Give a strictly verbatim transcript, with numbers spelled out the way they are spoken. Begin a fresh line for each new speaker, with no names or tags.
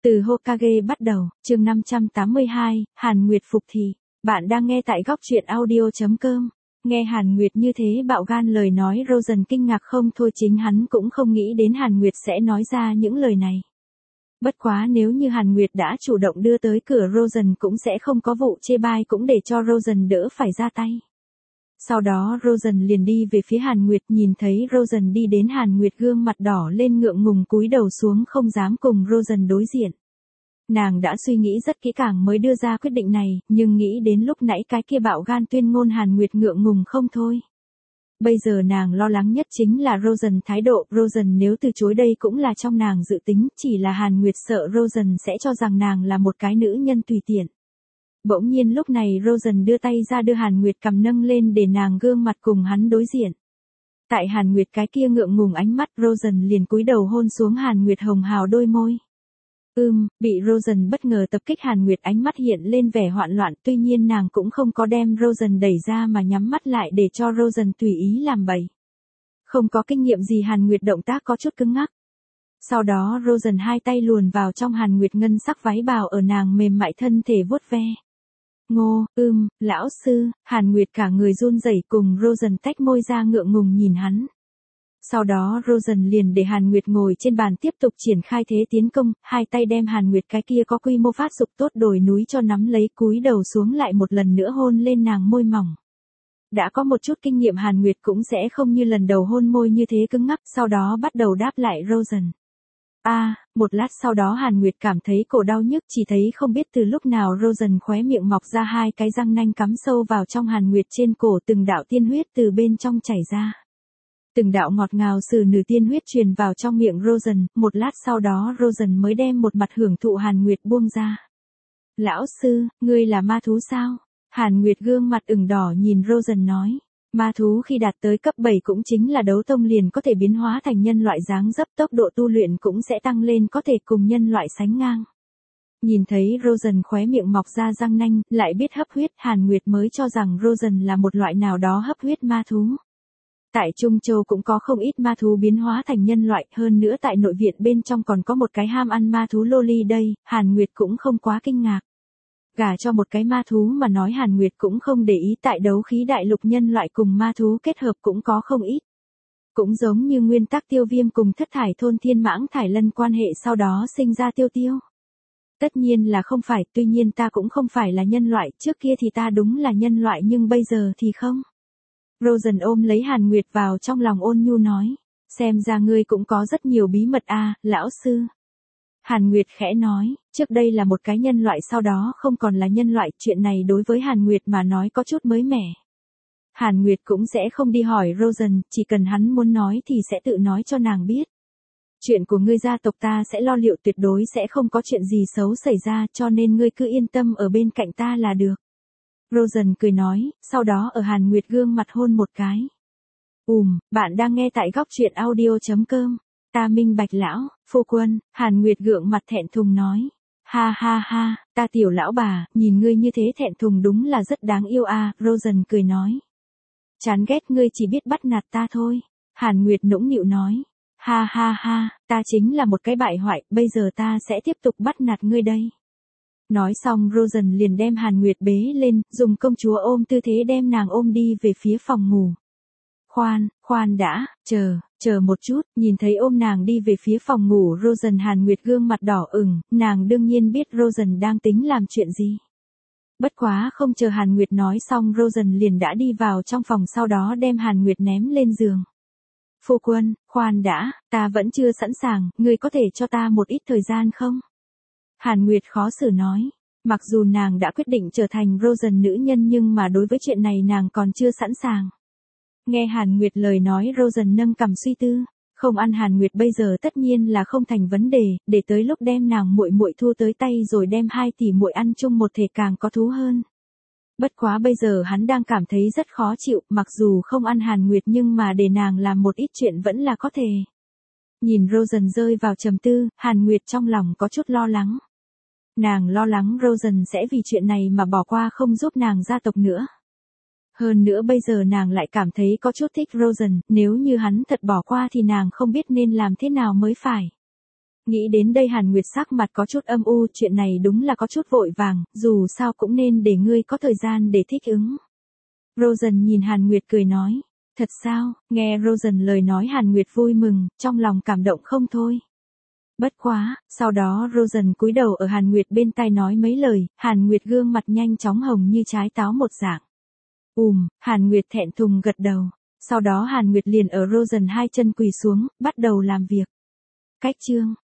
Từ Hokage bắt đầu, chương năm trăm tám mươi hai, Hàn Nguyệt phục thì. Bạn đang nghe tại góc truyện audio chấm com. Nghe Hàn Nguyệt như thế bạo gan lời nói, Rosen kinh ngạc không thôi, chính hắn cũng không nghĩ đến Hàn Nguyệt sẽ nói ra những lời này. Bất quá nếu như Hàn Nguyệt đã chủ động đưa tới cửa, Rosen cũng sẽ không có vụ chê bai, cũng để cho Rosen đỡ phải ra tay. Sau đó Rosen liền đi về phía Hàn Nguyệt, nhìn thấy Rosen đi đến, Hàn Nguyệt gương mặt đỏ lên, ngượng ngùng cúi đầu xuống không dám cùng Rosen đối diện. Nàng đã suy nghĩ rất kỹ càng mới đưa ra quyết định này, nhưng nghĩ đến lúc nãy cái kia bạo gan tuyên ngôn, Hàn Nguyệt ngượng ngùng không thôi. Bây giờ nàng lo lắng nhất chính là Rosen thái độ, Rosen nếu từ chối đây cũng là trong nàng dự tính, chỉ là Hàn Nguyệt sợ Rosen sẽ cho rằng nàng là một cái nữ nhân tùy tiện. Bỗng nhiên lúc này Rosen đưa tay ra, đưa Hàn Nguyệt cầm nâng lên để nàng gương mặt cùng hắn đối diện. Tại Hàn Nguyệt cái kia ngượng ngùng ánh mắt, Rosen liền cúi đầu hôn xuống Hàn Nguyệt hồng hào đôi môi. Ừm, bị Rosen bất ngờ tập kích, Hàn Nguyệt ánh mắt hiện lên vẻ hoạn loạn, tuy nhiên nàng cũng không có đem Rosen đẩy ra mà nhắm mắt lại để cho Rosen tùy ý làm bậy. Không có kinh nghiệm gì, Hàn Nguyệt động tác có chút cứng ngắc. Sau đó Rosen hai tay luồn vào trong Hàn Nguyệt ngân sắc váy bào, ở nàng mềm mại thân thể vuốt ve. Ngô, ưm, lão sư, Hàn Nguyệt cả người run rẩy, cùng Rosen tách môi ra, ngượng ngùng nhìn hắn. Sau đó Rosen liền để Hàn Nguyệt ngồi trên bàn tiếp tục triển khai thế tiến công, hai tay đem Hàn Nguyệt cái kia có quy mô phát dục tốt đồi núi cho nắm lấy, cúi đầu xuống lại một lần nữa hôn lên nàng môi mỏng. Đã có một chút kinh nghiệm, Hàn Nguyệt cũng sẽ không như lần đầu hôn môi như thế cứng ngắc, sau đó bắt đầu đáp lại Rosen. A, à, một lát sau đó Hàn Nguyệt cảm thấy cổ đau nhức, chỉ thấy không biết từ lúc nào Rosen khóe miệng mọc ra hai cái răng nanh cắm sâu vào trong Hàn Nguyệt trên cổ, từng đạo tiên huyết từ bên trong chảy ra. Từng đạo ngọt ngào sử nử tiên huyết truyền vào trong miệng Rosen, một lát sau đó Rosen mới đem một mặt hưởng thụ Hàn Nguyệt buông ra. Lão sư, ngươi là ma thú sao? Hàn Nguyệt gương mặt ửng đỏ nhìn Rosen nói. Ma thú khi đạt tới cấp bảy cũng chính là đấu tông liền có thể biến hóa thành nhân loại dáng dấp, tốc độ tu luyện cũng sẽ tăng lên, có thể cùng nhân loại sánh ngang. Nhìn thấy Rosen khóe miệng mọc ra răng nanh, lại biết hấp huyết, Hàn Nguyệt mới cho rằng Rosen là một loại nào đó hấp huyết ma thú. Tại Trung Châu cũng có không ít ma thú biến hóa thành nhân loại, hơn nữa tại nội viện bên trong còn có một cái ham ăn ma thú loli đây, Hàn Nguyệt cũng không quá kinh ngạc. Gả cho một cái ma thú mà nói, Hàn Nguyệt cũng không để ý, tại đấu khí đại lục nhân loại cùng ma thú kết hợp cũng có không ít. Cũng giống như nguyên tắc Tiêu Viêm cùng Thất Thải Thôn Thiên Mãng Thải Lân quan hệ sau đó sinh ra Tiêu Tiêu. Tất nhiên là không phải, tuy nhiên ta cũng không phải là nhân loại, trước kia thì ta đúng là nhân loại nhưng bây giờ thì không. Rosen ôm lấy Hàn Nguyệt vào trong lòng, ôn nhu nói, xem ra ngươi cũng có rất nhiều bí mật a, à, lão sư. Hàn Nguyệt khẽ nói, trước đây là một cái nhân loại, sau đó không còn là nhân loại, chuyện này đối với Hàn Nguyệt mà nói có chút mới mẻ. Hàn Nguyệt cũng sẽ không đi hỏi Rosen, chỉ cần hắn muốn nói thì sẽ tự nói cho nàng biết. Chuyện của ngươi gia tộc ta sẽ lo liệu, tuyệt đối sẽ không có chuyện gì xấu xảy ra, cho nên ngươi cứ yên tâm ở bên cạnh ta là được. Rosen cười nói, sau đó ở Hàn Nguyệt gương mặt hôn một cái. Ùm, bạn đang nghe tại góc truyện audio chấm com. Ta minh bạch lão, phu quân, Hàn Nguyệt gượng mặt thẹn thùng nói. Ha ha ha, ta tiểu lão bà, nhìn ngươi như thế thẹn thùng đúng là rất đáng yêu a, à, Rosen cười nói. Chán ghét, ngươi chỉ biết bắt nạt ta thôi. Hàn Nguyệt nũng nịu nói. Ha ha ha, ta chính là một cái bại hoại, bây giờ ta sẽ tiếp tục bắt nạt ngươi đây. Nói xong Rosen liền đem Hàn Nguyệt bế lên, dùng công chúa ôm tư thế đem nàng ôm đi về phía phòng ngủ. Khoan, khoan đã, chờ, chờ một chút, nhìn thấy ôm nàng đi về phía phòng ngủ Rosen, Hàn Nguyệt gương mặt đỏ ửng, nàng đương nhiên biết Rosen đang tính làm chuyện gì. Bất quá không chờ Hàn Nguyệt nói xong, Rosen liền đã đi vào trong phòng, sau đó đem Hàn Nguyệt ném lên giường. Phu quân, khoan đã, ta vẫn chưa sẵn sàng, ngươi có thể cho ta một ít thời gian không? Hàn Nguyệt khó xử nói, mặc dù nàng đã quyết định trở thành Rosen nữ nhân nhưng mà đối với chuyện này nàng còn chưa sẵn sàng. Nghe Hàn Nguyệt lời nói, Rosen nâng cằm suy tư, không ăn Hàn Nguyệt bây giờ tất nhiên là không thành vấn đề, để tới lúc đem nàng muội muội thu tới tay rồi đem hai tỷ muội ăn chung một thể càng có thú hơn. Bất quá bây giờ hắn đang cảm thấy rất khó chịu, mặc dù không ăn Hàn Nguyệt nhưng mà để nàng làm một ít chuyện vẫn là có thể. Nhìn Rosen rơi vào trầm tư, Hàn Nguyệt trong lòng có chút lo lắng. Nàng lo lắng Rosen sẽ vì chuyện này mà bỏ qua không giúp nàng gia tộc nữa. Hơn nữa bây giờ nàng lại cảm thấy có chút thích Rosen, nếu như hắn thật bỏ qua thì nàng không biết nên làm thế nào mới phải. Nghĩ đến đây Hàn Nguyệt sắc mặt có chút âm u, chuyện này đúng là có chút vội vàng, dù sao cũng nên để ngươi có thời gian để thích ứng. Rosen nhìn Hàn Nguyệt cười nói, thật sao? Nghe Rosen lời nói Hàn Nguyệt vui mừng, trong lòng cảm động không thôi. Bất quá, sau đó Rosen cúi đầu ở Hàn Nguyệt bên tai nói mấy lời, Hàn Nguyệt gương mặt nhanh chóng hồng như trái táo một dạng. Ùm, Hàn Nguyệt thẹn thùng gật đầu. Sau đó Hàn Nguyệt liền ở Rosen hai chân quỳ xuống, bắt đầu làm việc. Cách chương